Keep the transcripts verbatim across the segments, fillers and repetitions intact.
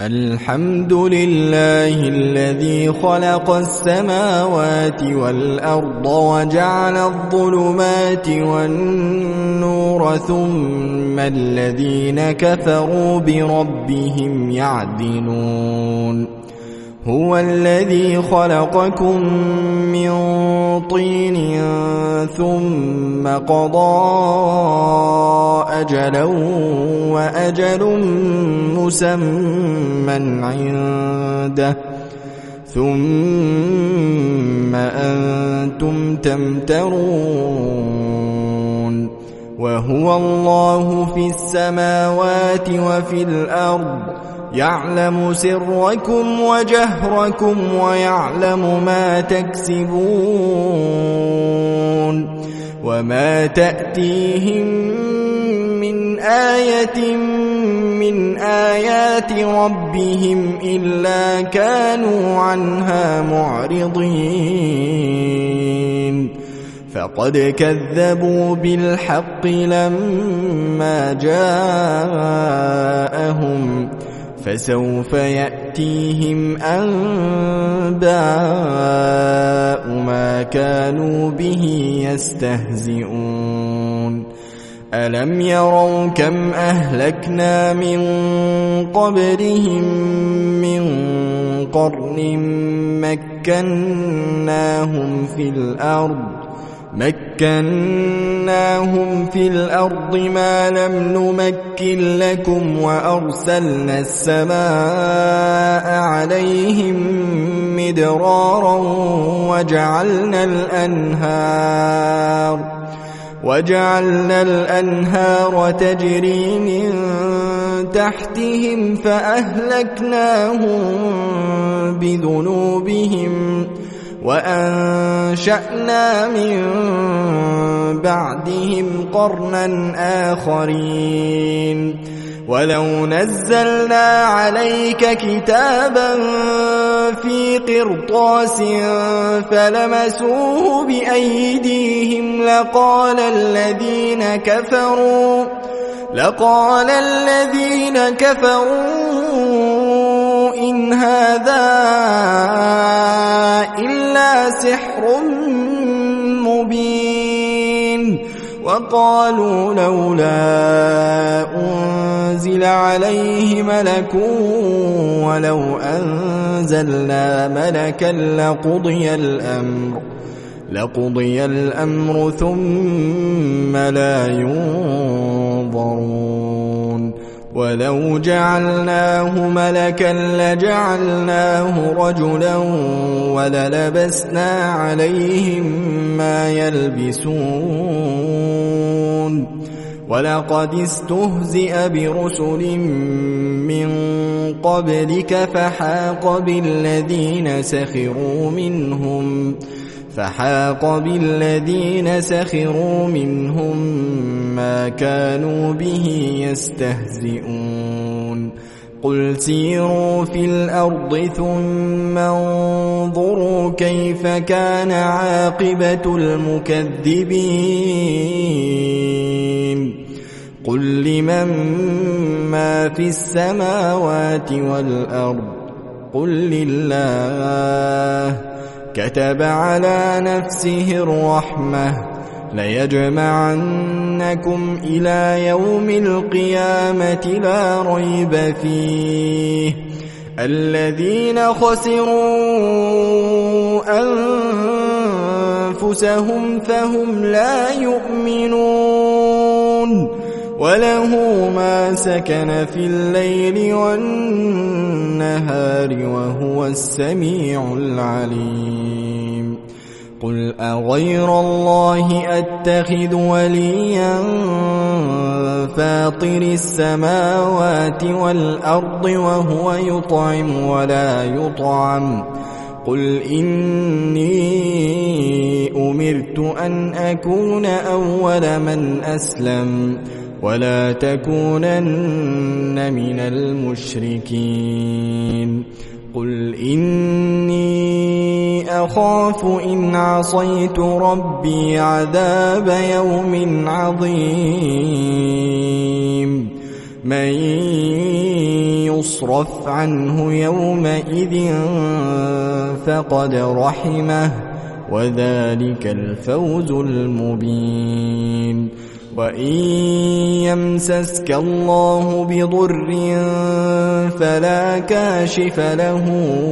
الحمد لله الذي خلق السماوات والأرض وجعل الظلمات والنور ثم الذين كفروا بربهم يعدلون هو الذي خلقكم من طين ثم قضى أجلا وأجل مسمى عنده ثم أنتم تمترون وهو الله في السماوات وفي الأرض يعلم سركم وجهركم ويعلم ما تكسبون وما تأتيهم من آية من آيات ربهم إلا كانوا عنها معرضين فقد كذبوا بالحق لما جاءهم فسوف يأتيهم أنباء ما كانوا به يستهزئون ألم يروا كم أهلكنا من قبلهم من قرن مكناهم في الأرض مكناهم في الأرض ما لم نمكن لكم وأرسلنا السماء عليهم مدرارا وجعلنا الأنهار وجعلنا الأنهار تجري من تحتهم فأهلكناهم بذنوبهم وأنشأنا من بعدهم قرنا آخرين ولو نزلنا عليك كتابا في قرطاس فلمسوه بأيديهم لقال الذين كفروا لقال الذين كفروا إن هذا إلا سحر مبين وقالوا لولا أنزل عليه ملك ولو أنزلنا ملكا لقضي الأمر لقضي الأمر ثم لا ينظرون ولو جعلناه ملكا لجعلناه رجلا وللبسنا عليهم ما يلبسون ولقد استهزئ برسل من قبلك فحاق بالذين سخروا منهم فحاق بالذين سخروا منهم ما كانوا به يستهزئون قل سيروا في الأرض ثم انظروا كيف كان عاقبة المكذبين قل لمن ما في السماوات والأرض قل لله كتب على نفسه الرحمة ليجمعنكم إلى يوم القيامة لا ريب فيه الذين خسروا أنفسهم فهم لا يؤمنون وله ما سكن في الليل والنهار وهو السميع العليم قل أغير الله أتخذ وليا فاطر السماوات والأرض وهو يطعم ولا يطعم قل إني أمرت أن أكون أول من أسلم ولا تكونن من المشركين قل إني أخاف إن عصيت ربي عذاب يوم عظيم من يصرف عنه يومئذ فقد رحمه وذلك الفوز المبين. وإن يمسسك الله بضر فلا كاشف له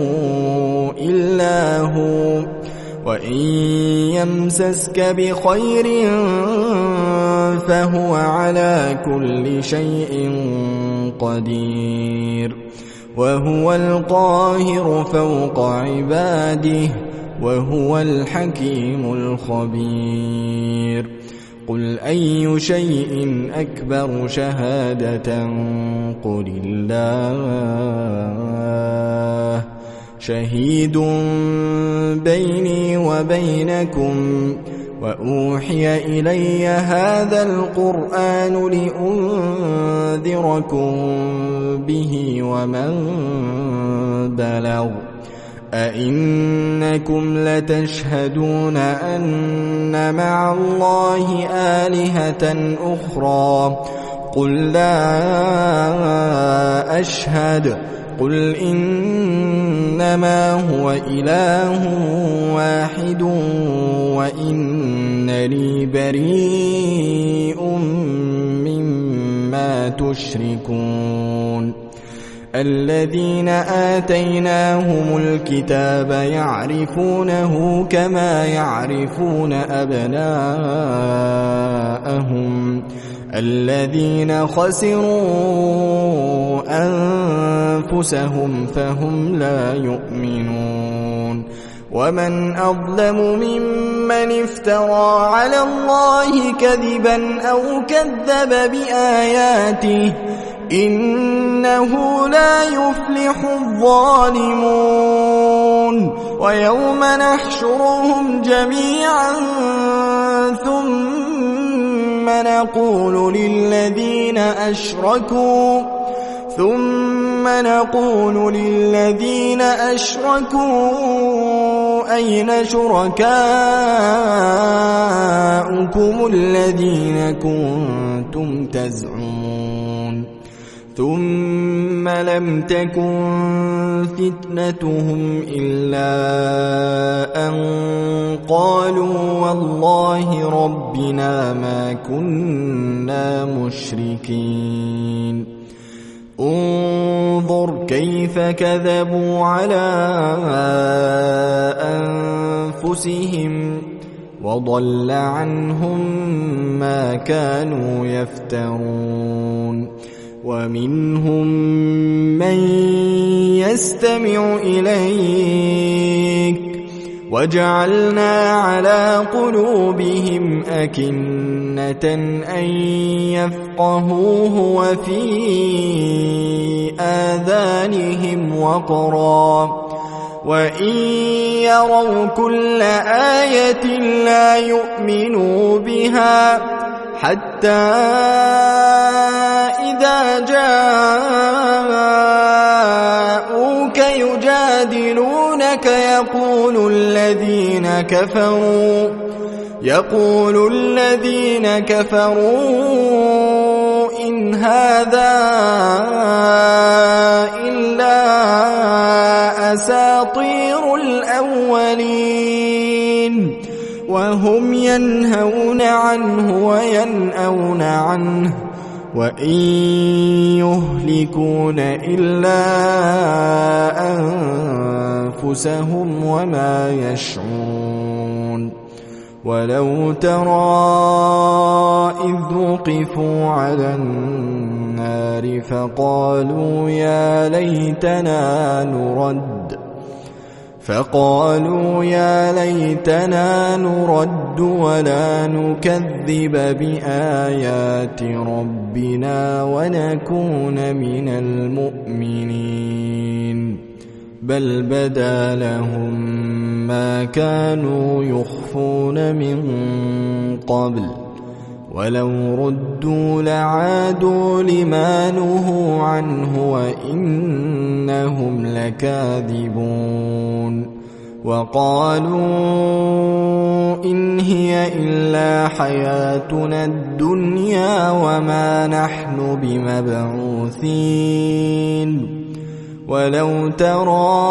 إلا هو وإن يمسسك بخير فهو على كل شيء قدير وهو القاهر فوق عباده وهو الحكيم الخبير. قل أي شيء أكبر شهادة قل الله شهيد بيني وبينكم وأوحي إلي هذا القرآن لأنذركم به ومن بلغ أئنكم لتشهدون أن مع الله آلهة أخرى قل لا أشهد قل إنما هو إله واحد وإنني بريء مما تشركون. الذين آتيناهم الكتاب يعرفونه كما يعرفون أبناءهم الذين خسروا أنفسهم فهم لا يؤمنون. ومن أظلم ممن افترى على الله كذبا أو كذب بآياته إنه لا يفلح الظالمون. ويوم نحشرهم جميعا ثم نقول للذين أشركوا ثم نقول للذين أشركوا أين شركاؤكم الذين كنتم تزعمون ثم لم تكن فتنتهم إلا أن قالوا والله ربنا ما كنا مشركين. انظر كيف كذبوا على أنفسهم وضل عنهم ما كانوا يفترون. ومنهم من يستمع إليك وجعلنا على قلوبهم أكنة أن يفقهوه وفي آذانهم وقرا وإن يروا كل آية لا يؤمنوا بها حتى إذا جاءوك يجادلونك يقول الذين كفروا يقول الذين كفروا إن هذا إلا أساطير الأولين وهم ينهون عنه وينأون عنه وإن يهلكون إلا أنفسهم وما يشعرون. ولو ترى إذ وقفوا على النار فقالوا يا ليتنا نرد فقالوا يا ليتنا نرد ولا نكذب بآيات ربنا ونكون من المؤمنين بل بدا لهم ما كانوا يخفون من قبل ولو ردوا لعادوا لما نهوا عنه وإنهم لكاذبون. وقالوا إن هي إلا حياتنا الدنيا وما نحن بمبعوثين ولو ترى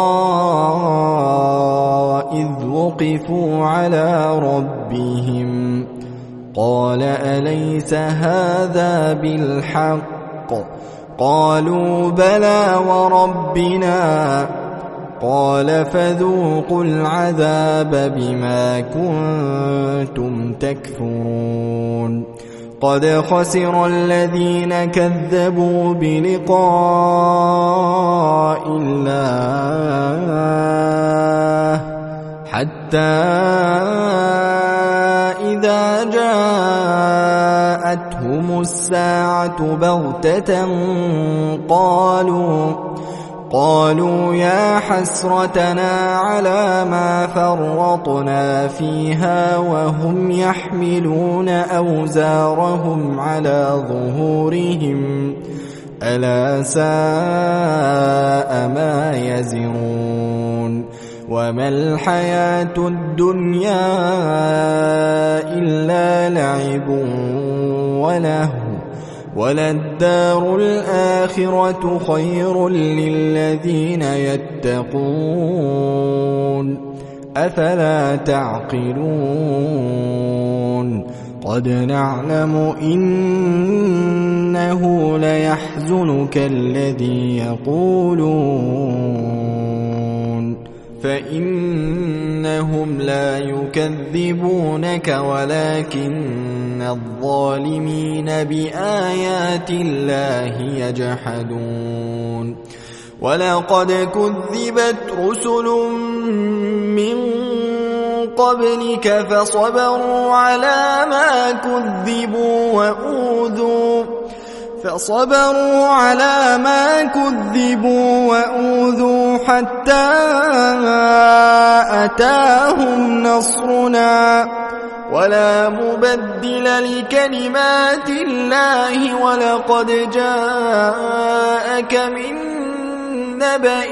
إذ وقفوا على ربهم قال أليس هذا بالحق قالوا بلى وربنا قال فذوقوا العذاب بما كنتم تكفرون قد خسر الذين كذبوا بلقاء الله حتى إذا جاءتهم الساعة بغتة قالوا قالوا يا حسرتنا على ما فرطنا فيها وهم يحملون أوزارهم على ظهورهم ألا ساء ما يزرون وما الحياة الدنيا إلا لعب ولهو وللدار الآخرة خير للذين يتقون أفلا تعقلون قد نعلم إنه ليحزنك الذي يقولون فإنهم لا يكذبونك ولكن الظالمين بآيات الله يجحدون ولقد كذبت رسل من قبلك فصبروا على ما كذبوا وأوذوا فصبروا على ما كذبوا وأوذوا حتى أتاهم نصرنا ولا مبدل لكلمات الله ولقد جاءك من نبأ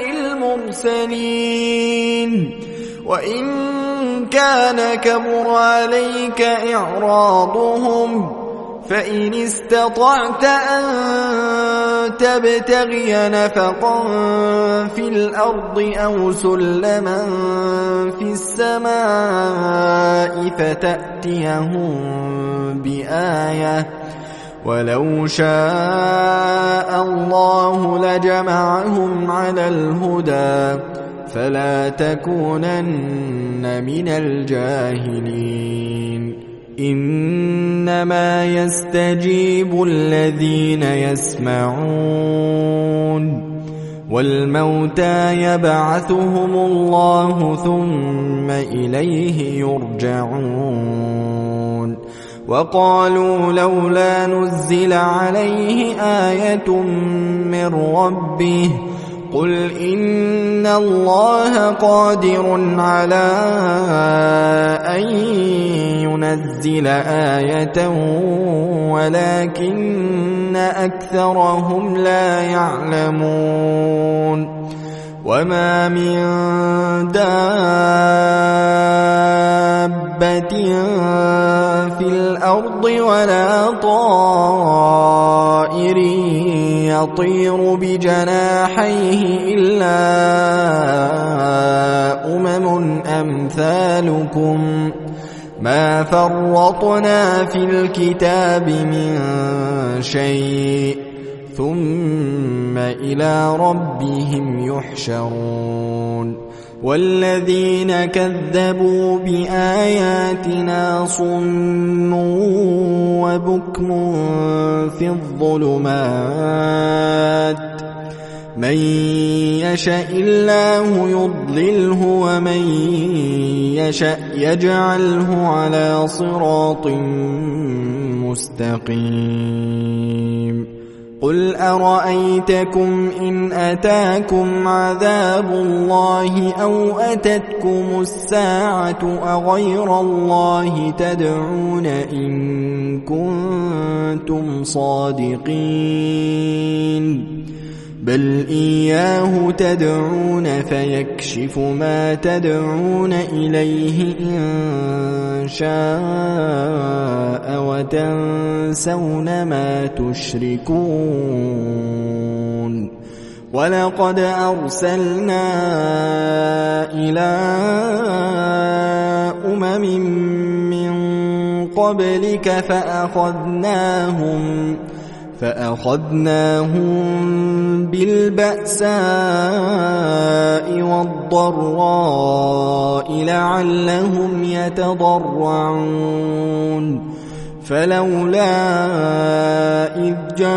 المرسلين وإن كان كبر عليك إعراضهم فإن استطعت أن تبتغي نفقا في الأرض أو سلما في السماء فتأتيهم بآية ولو شاء الله لجمعهم على الهدى فلا تكونن من الجاهلين إنما يستجيب الذين يسمعون والموتى يبعثهم الله ثم إليه يرجعون وقالوا لولا نزل عليه آية من ربه قل إن الله قادر على أن ينزل آية ولكن أكثرهم لا يعلمون وما من دابة في الأرض ولا طائر يطير بجناحيه إلا أمم أمثالكم ما فرطنا في الكتاب من شيء ثم إلى ربهم يحشرون والذين كذبوا بآياتنا صم وبكم في الظلمات من يشاء الله يضلله ومن يشاء يجعله على صراط مستقيم قل أرأيتكم إن أتاكم عذاب الله أو أتتكم الساعة أغير الله تدعون إن كنتم صادقين بل إياه تدعون فيكشف ما تدعون إليه إن شاء وتنسون ما تشركون ولقد أرسلنا إلى أمم من قبلك فأخذناهم فأخذناهم بالبأساء والضراء لعلهم يتضرعون فلولا إذ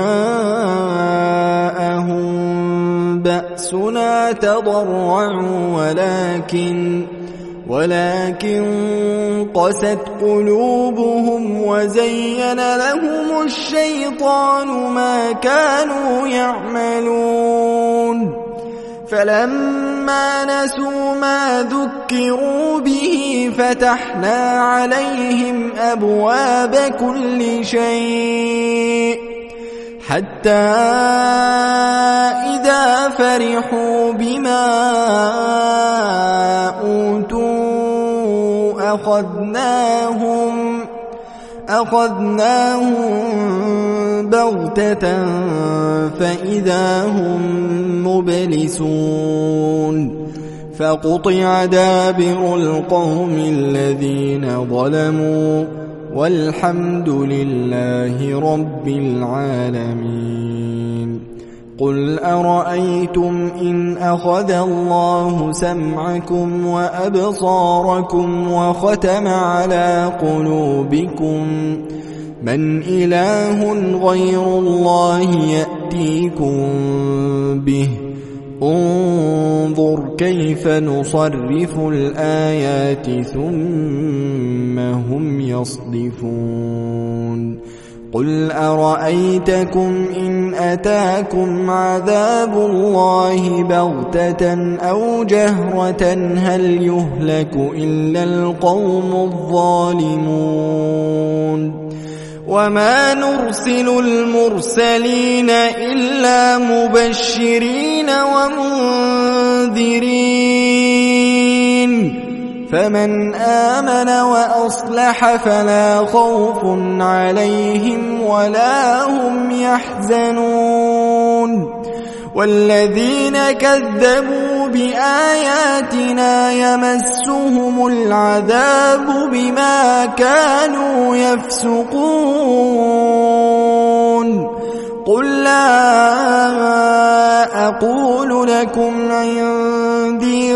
جاءهم بأسنا تضرعوا ولكن ولكن قست قلوبهم وزين لهم الشيطان ما كانوا يعملون فلما نسوا ما ذكروا به فتحنا عليهم أبواب كل شيء حتى إذا فرحوا بما أوتوا أخذناهم أخذناهم بغتة فإذا هم مبلسون فقطع دابر القوم الذين ظلموا والحمد لله رب العالمين قل أرأيتم إن أخذ الله سمعكم وأبصاركم وختم على قلوبكم من إله غير الله يأتيكم به انظر كيف نصرف الآيات ثم هم يصدفون قل أرأيتكم إن أتاكم عذاب الله بغتة أو جهرة هل يهلك إلا القوم الظالمون وما نرسل المرسلين إلا مبشرين ومنذرين فمن آمن وأصلح فلا خوف عليهم ولا هم يحزنون والذين كذبوا بآياتنا يمسهم العذاب بما كانوا يفسقون قل لا أقول لكم عندي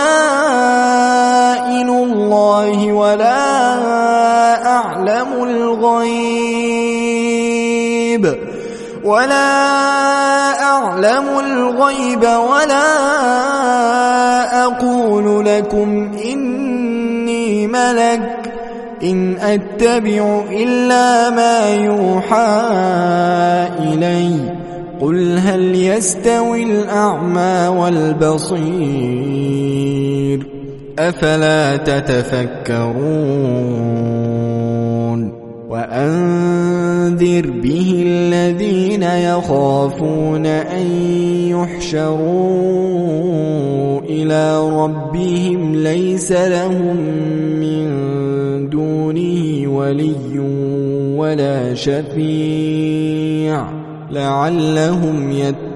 خزائن الله ولا أعلم الغيب ولا أعلم الغيب ولا أقول لكم إني ملك إن أتبع إلا ما يوحى إلي قل هل يستوي الأعمى والبصير أفلا تتفكرون وأنذر به الذين يخافون أن يحشروا إلى ربهم ليس لهم من دونه ولي ولا شفيع لعلهم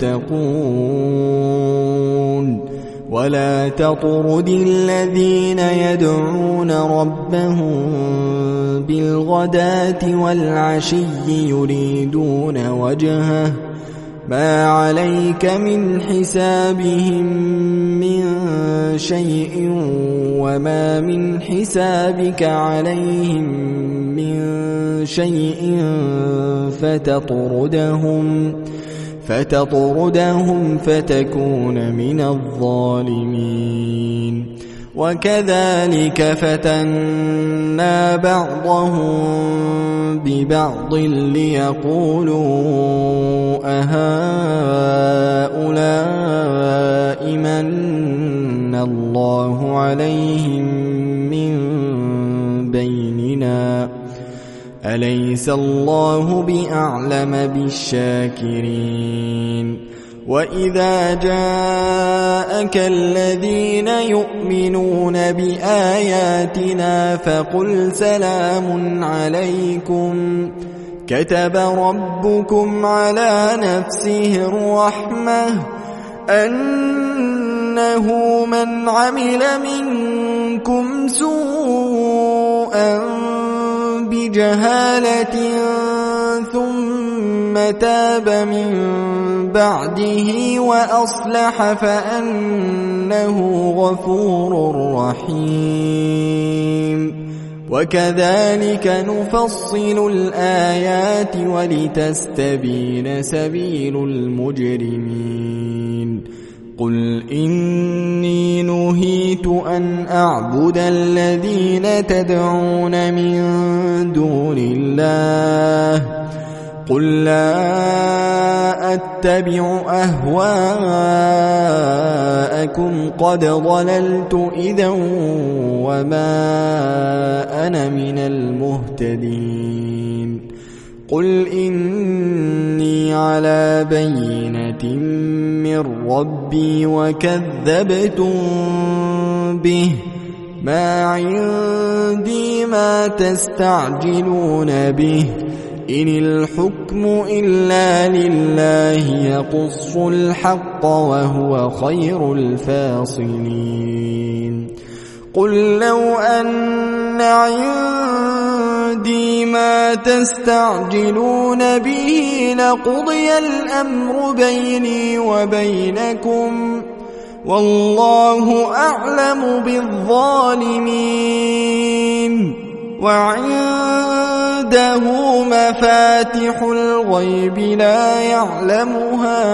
يتقون ولا تطرد الذين يدعون ربهم بالغداة والعشي يريدون وجهه ما عليك من حسابهم من شيء وما من حسابك عليهم من شيء فتطردهم فتطردهم فتكون من الظالمين وكذلك فتنا بعضهم ببعض ليقولوا أهؤلاء من الله عليهم من بيننا أليس الله بأعلم بالشاكرين وإذا جاءك الذين يؤمنون بآياتنا فقل سلام عليكم كتب ربكم على نفسه الرحمة أنه من عمل منكم سوءا بجهالة ثم تاب من بعده وأصلح فأنه غفور رحيم وكذلك نفصل الآيات ولتستبين سبيل المجرمين قل إني نهيت أن أعبد الذين تدعون من دون الله قل لا أتبع أهواءكم قد ضللت إذا وما أنا من المهتدين قل إني على بينة من ربي وكذبتم به ما عندي ما تستعجلون به إن الحكم إلا لله يقص الحق وهو خير الفاصلين قل لو أن عندي ما تستعجلون به لقضي الأمر بيني وبينكم والله أعلم بالظالمين وعنده مفاتح الغيب لا يعلمها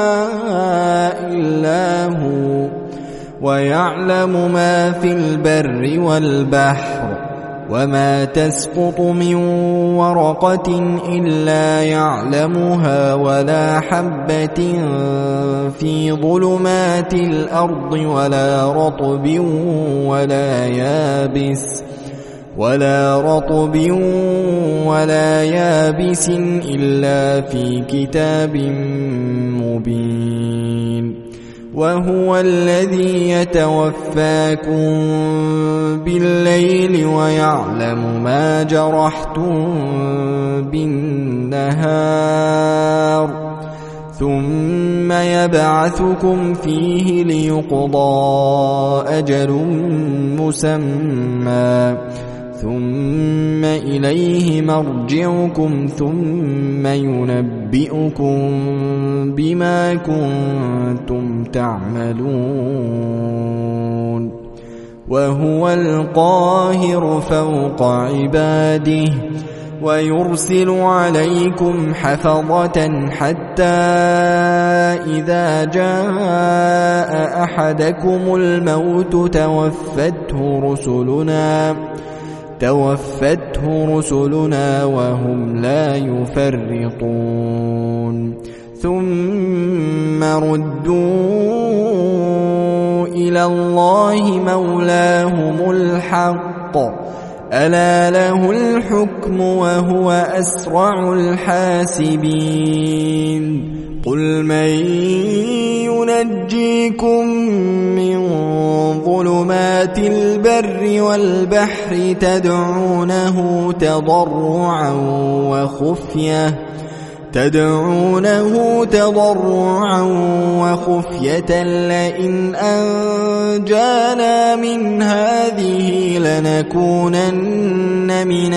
إلا هو ويعلم ما في البر والبحر وما تسقط من ورقة إلا يعلمها ولا حبة في ظلمات الأرض ولا رطب ولا يابس ولا رطب ولا يابس إلا في كتاب مبين وهو الذي يتوفاكم بالليل ويعلم ما جرحتم بالنهار ثم يبعثكم فيه ليقضى أجل مسمى ثم إليه مرجعكم ثم ينبئكم بما كنتم تعملون وهو القاهر فوق عباده ويرسل عليكم حفظة حتى إذا جاء أحدكم الموت توفته رسلنا توفته رسلنا وهم لا يفرطون ثم ردوا إلى الله مولاهم الحق ألا له الحكم وهو أسرع الحاسبين قل من ينجيكم من ظلمات البر والبحر تدعونه تضرعا وخفية تدعونه تضرعا وخفية لئن أنجانا من هذه لنكونن من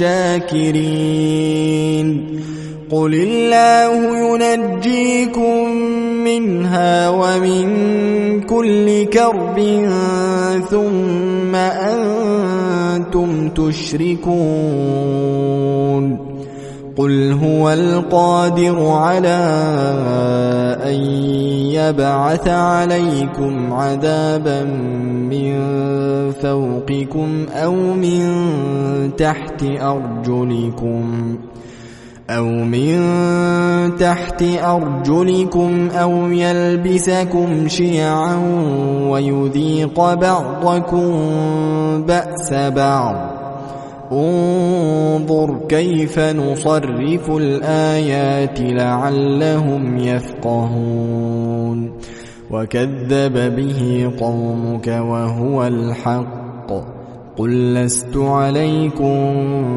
الشاكرين قل الله ينجيكم منها ومن كل كرب ثم أنتم تشركون قل هو القادر على أن يبعث عليكم عذابا من فوقكم أو من تحت أرجلكم أو من تحت أرجلكم أو يلبسكم شيعا ويذيق بعضكم بأس بعض انظر كيف نصرف الآيات لعلهم يفقهون وكذب به قومك وهو الحق قل لست عليكم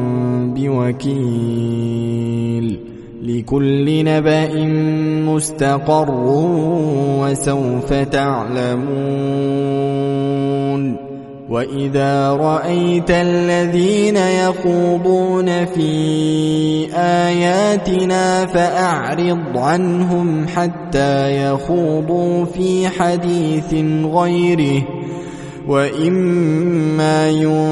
بوكيل لكل نبأ مستقر وسوف تعلمون وإذا رأيت الذين يخوضون في آياتنا فأعرض عنهم حتى يخوضوا في حديث غيره وإما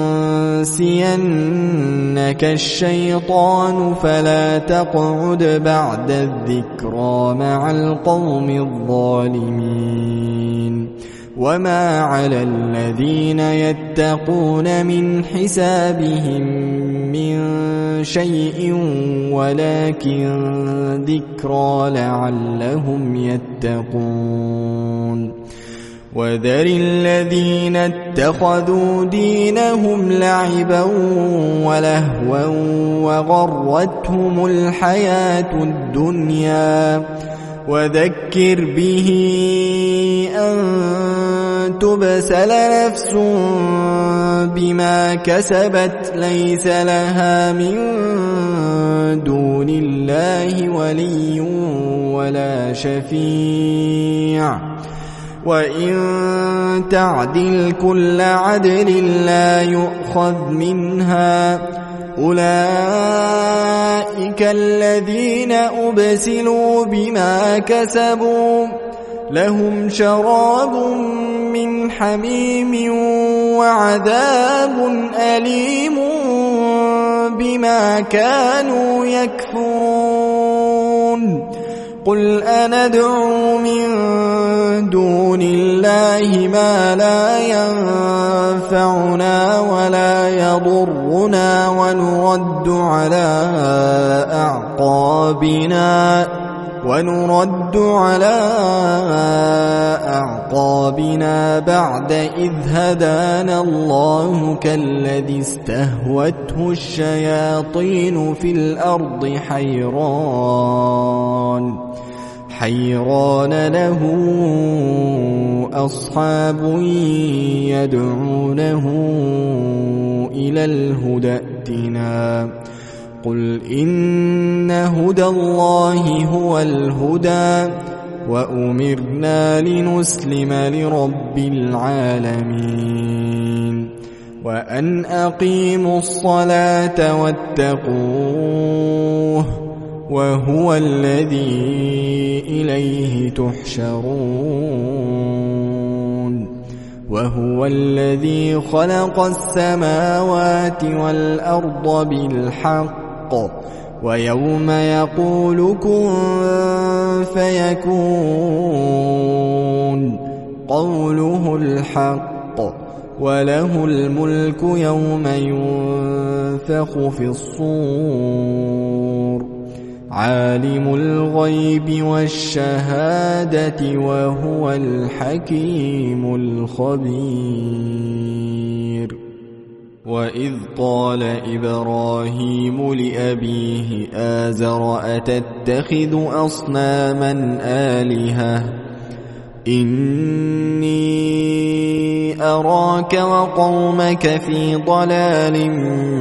ينسينك الشيطان فلا تقعد بعد الذكرى مع القوم الظالمين وما على الذين يتقون من حسابهم من شيء ولكن ذكرى لعلهم يتقون وذر الذين اتخذوا دينهم لعبا ولهوا وغرتهم الحياة الدنيا وذكر به أن تبسل نفس بما كسبت ليس لها من دون الله ولي ولا شفيع وإن تعدل كل عدل لا يؤخذ منها أولئك الذين أبسلوا بما كسبوا لهم شراب من حميم وعذاب أليم بما كانوا يكفرون قل أندعو من دون الله ما لا ينفعنا ولا يضرنا ونرد على أعقابنا ونرد على أعقابنا بعد إذ هدانا الله كالذي استهوته الشياطين في الأرض حيران حيران له أصحاب يدعونه إلى الهدى ائتنا قل إن هدى الله هو الهدى وأمرنا لنسلم لرب العالمين وأن أقيموا الصلاة واتقوه وهو الذي إليه تحشرون وهو الذي خلق السماوات والأرض بالحق ويوم يقول كن فيكون قوله الحق وله الملك يوم ينفخ في الصور عالم الغيب والشهادة وهو الحكيم الخبير وإذ قال إبراهيم لأبيه آزر أتتخذ أصناما آلهة إني أراك وقومك في ضلال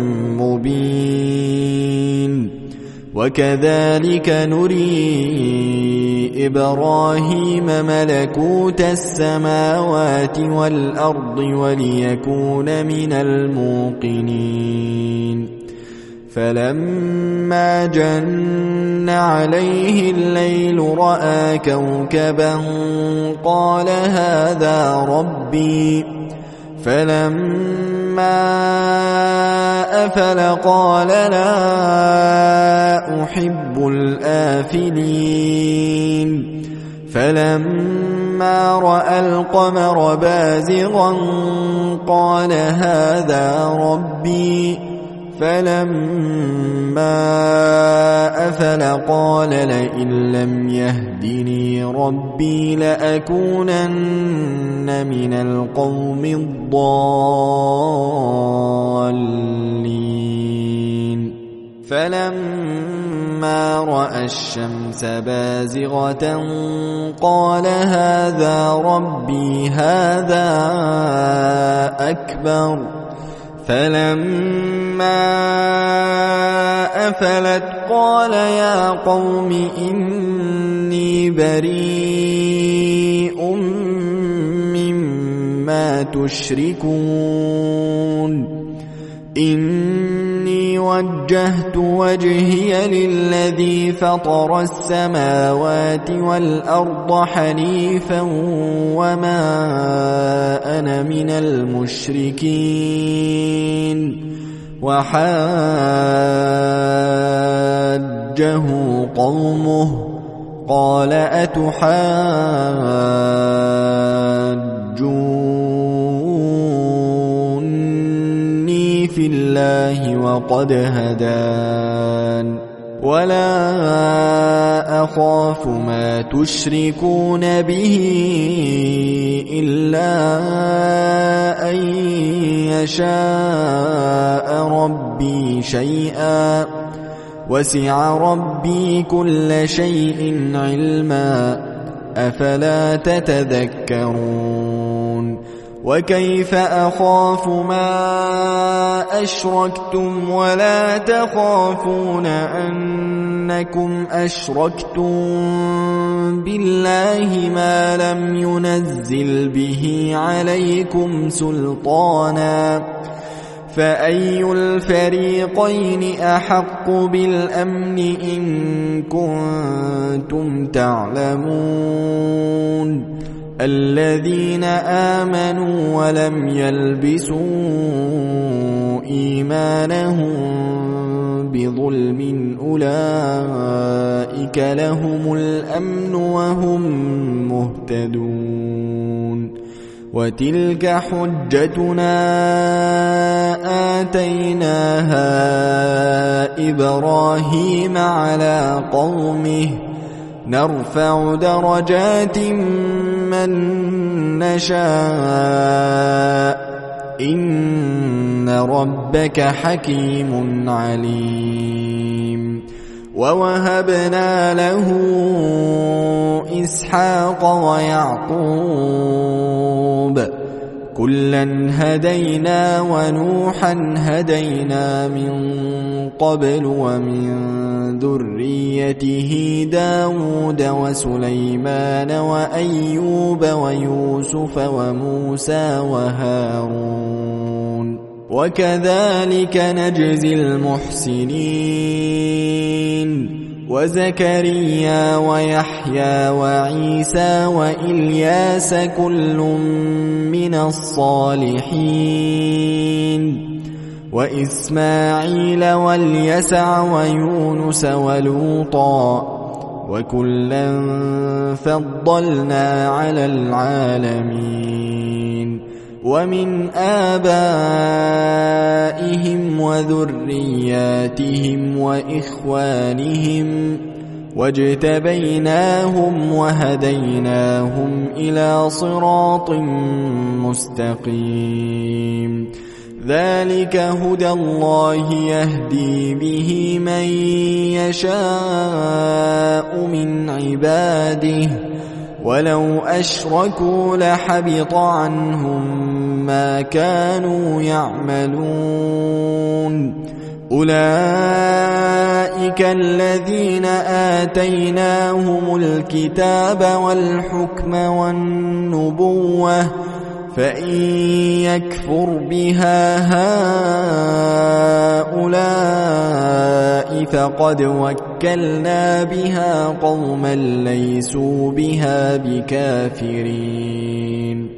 مبين وكذلك نري إبراهيم ملكوت السماوات والأرض وليكون من الموقنين فلما جن عليه الليل رأى كوكبا قال هذا ربي فلما أفل قال لا أحب الآفلين فلما رأى القمر بازغا قال هذا ربي فلما أفل قال لئن لم يهدني ربي لأكونن من القوم الضالين فلما رأى الشمس بازغة قال هذا ربي هذا أكبر فلما أفلت قال يا قوم إني بريء مما تشركون إني وجهت وجهي للذي فطر السماوات والأرض حنيفا وما أنا من المشركين وحاجه قومه قال أتحاجوني في الله وقد هدان ولا أخاف ما تشركون به إلا أن يشاء ربي شيئا وسع ربي كل شيء علما أفلا تتذكرون وكيف أخاف ما أشركتم ولا تخافون أنكم أشركتم بالله ما لم ينزل به عليكم سلطانا فأي الفريقين أحق بالأمن إن كنتم تعلمون الذين آمنوا ولم يلبسوا إيمانهم بظلم أولئك لهم الأمن وهم مهتدون وتلك حجتنا آتيناها إبراهيم على قومه نرفع درجات من نشاء إن ربك حكيم عليم ووهبنا له إسحاق ويعقوب كلا هدينا ونوحا هدينا من قبل ومن ذريته داود وسليمان وأيوب ويوسف وموسى وهارون وكذلك نجزي المحسنين وزكريا ويحيى وعيسى وإلياس كل من الصالحين وإسماعيل واليسع ويونس ولوطا وكلا فضلنا على العالمين ومن آبائهم وذرياتهم وإخوانهم واجتبيناهم وهديناهم إلى صراط مستقيم ذلك هدى الله يهدي به من يشاء من عباده ولو أشركوا لحبط عنهم ما كانوا يعملون أولئك الذين آتيناهم الكتاب والحكم والنبوة فإن يكفر بها هؤلاء فقد وكلنا بها قوما ليسوا بها بكافرين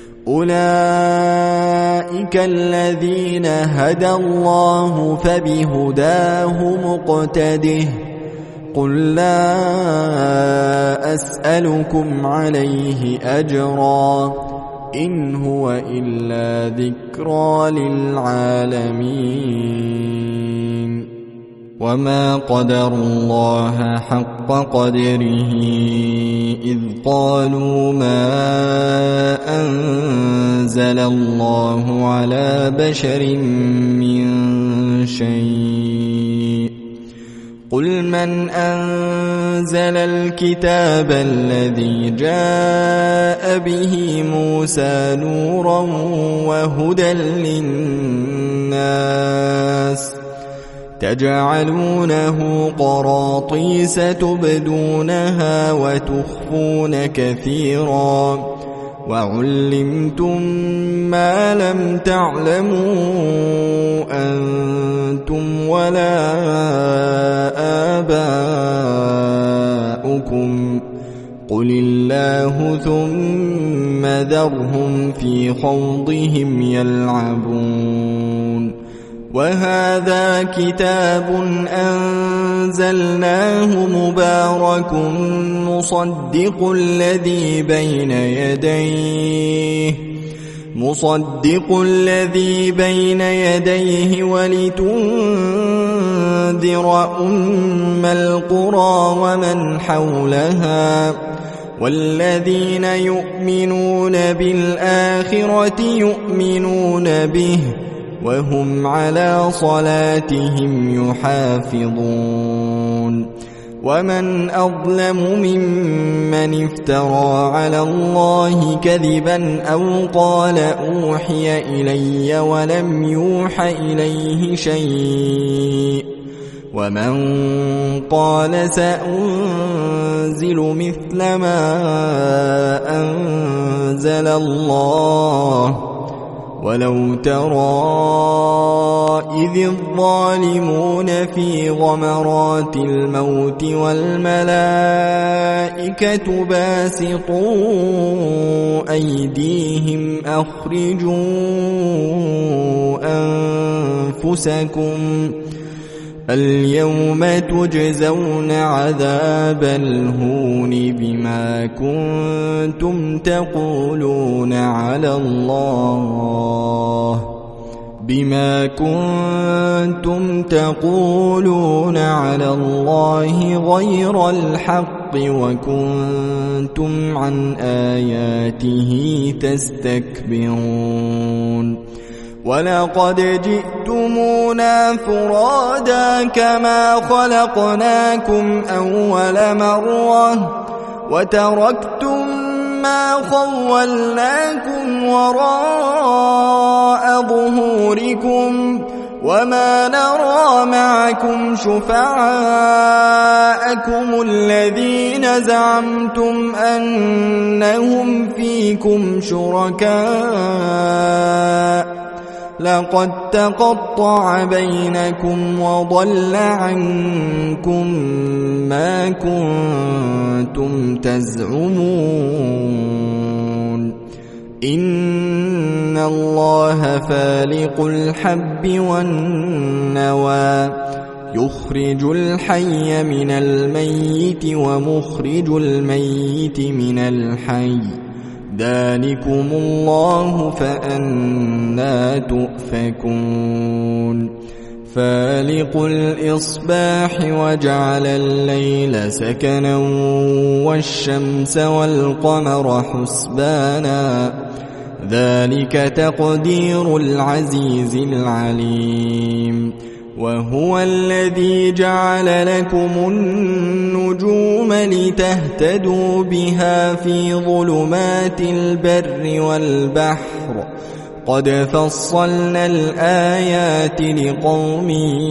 أولئك الذين هدى الله فبهداه مقتده قل لا أسألكم عليه أجرا إن هو إلا ذكرى للعالمين وما قدروا الله حق قدره إذ قالوا ما أنزل الله على بشر من شيء قل من أنزل الكتاب الذي جاء به موسى نورا وهدى للناس تجعلونه قراطيس تبدونها وتخفون كثيرا وعلمتم ما لم تعلموا أنتم ولا آباؤكم قل الله ثم ذرهم في خوضهم يلعبون وهذا كتاب أنزلناه مبارك مصدق الذي بين يديه مصدق الذي بين يديه ولتنذر أم القرى ومن حولها والذين يؤمنون بالآخرة يؤمنون به وهم على صلاتهم يحافظون ومن أظلم ممن افترى على الله كذبا أو قال أوحي إلي ولم يوح إليه شيء ومن قال سأنزل مثل ما أنزل الله ولو ترى إذ الظالمون في غمرات الموت والملائكة باسطوا أيديهم أخرجوا أنفسكم اليوم تجزون عذاب الهون بما كنتم تقولون على الله بما كنتم تقولون على الله غير الحق وكنتم عن آياته تستكبرون ولقد جئتمونا فرادا كما خلقناكم أول مرة وتركتم ما خولناكم وراء ظهوركم وما نرى معكم شفعاءكم الذين زعمتم أنهم فيكم شركاء لقد تقطع بينكم وضل عنكم ما كنتم تزعمون إن الله فالق الحب والنوى يخرج الحي من الميت ومخرج الميت من الحي ذلكم الله فأنى تؤفكون فالق الإصباح وجعل الليل سكنا والشمس والقمر حسبانا ذلك تقدير العزيز العليم وهو الذي جعل لكم النجوم لتهتدوا بها في ظلمات البر والبحر قد فصلنا الآيات لقوم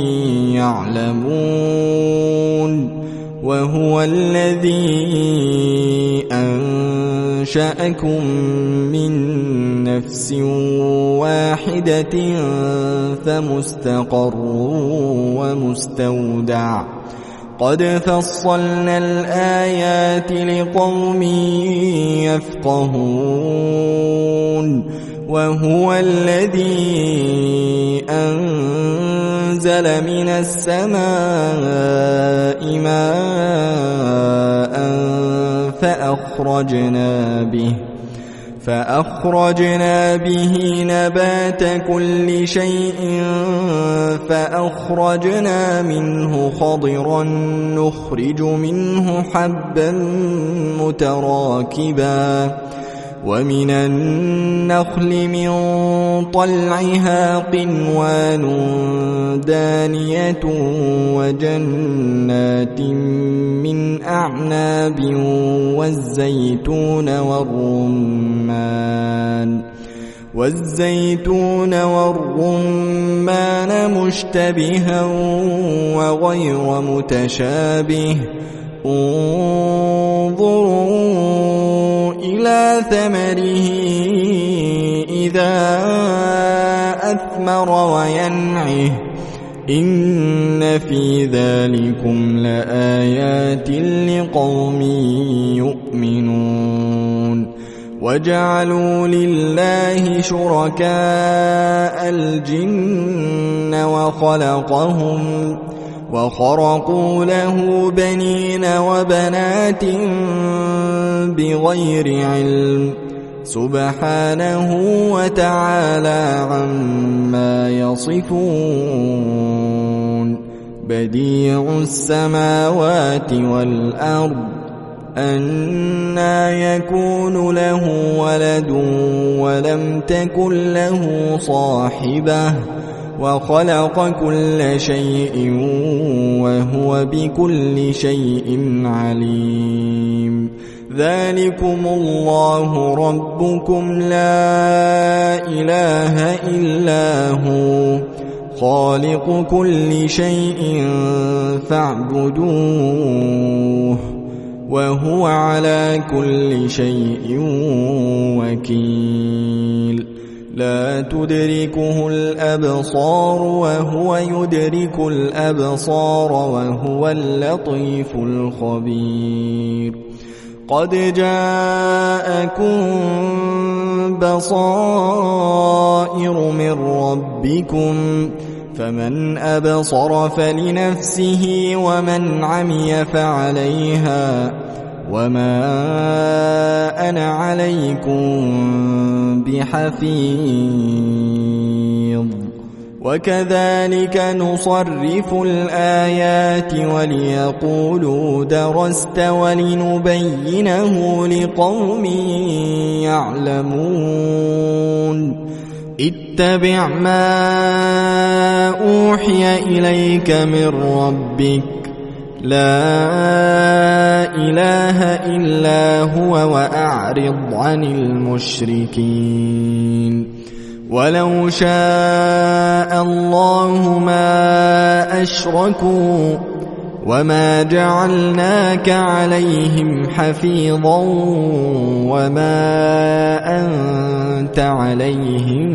يعلمون وهو الذي أنشأكم من نفس واحدة فمستقر ومستودع قد فصلنا الآيات لقوم يفقهون وهو الذي أنزل من السماء ماء فأخرجنا به فأخرجنا به نبات كل شيء فأخرجنا منه خضرا نخرج منه حبا متراكبا ومن النخل من طلعها قنوان دانية وجنات من أعناب والزيتون والرمان والزيتون والرمان مشتبها وغير متشابه انظروا إلى ثمره إذا أثمر وينعه إن في ذلكم لآيات لقوم يؤمنون وجعلوا لله شركاء الجن وخلقهم وخرقوا له بنين وبنات بغير علم سبحانه وتعالى عما يصفون بديع السماوات والأرض أنى يكون له ولد ولم تكن له صاحبة وخلق كل شيء وهو بكل شيء عليم ذلكم الله ربكم لا إله إلا هو خالق كل شيء فاعبدوه وهو على كل شيء وكيل لا تدركه الأبصار وهو يدرك الأبصار وهو اللطيف الخبير قد جاءكم بصائر من ربكم فمن أبصر فلنفسه ومن عمي فعليها وما أنا عليكم بحفيظ وكذلك نصرف الآيات وليقولوا درست ولنبينه لقوم يعلمون اتبع ما أوحي إليك من ربك لا إله إلا هو وأعرض عن المشركين ولو شاء الله ما أشركوا وما جعلناك عليهم حفيظا وما أنت عليهم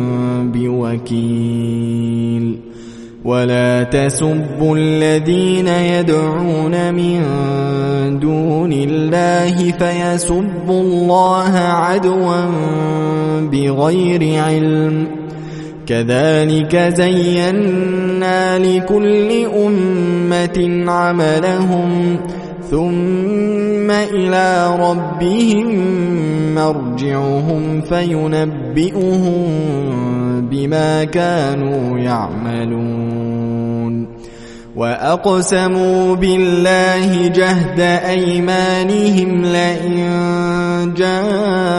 بوكيل ولا تسبوا الذين يدعون من دون الله فيسبوا الله عدوا بغير علم كذلك زينا لكل أمة عملهم ثم إلى ربهم مرجعهم فينبئهم بما كانوا يعملون وأقسموا بالله جهد أيمانهم لئن جاءوا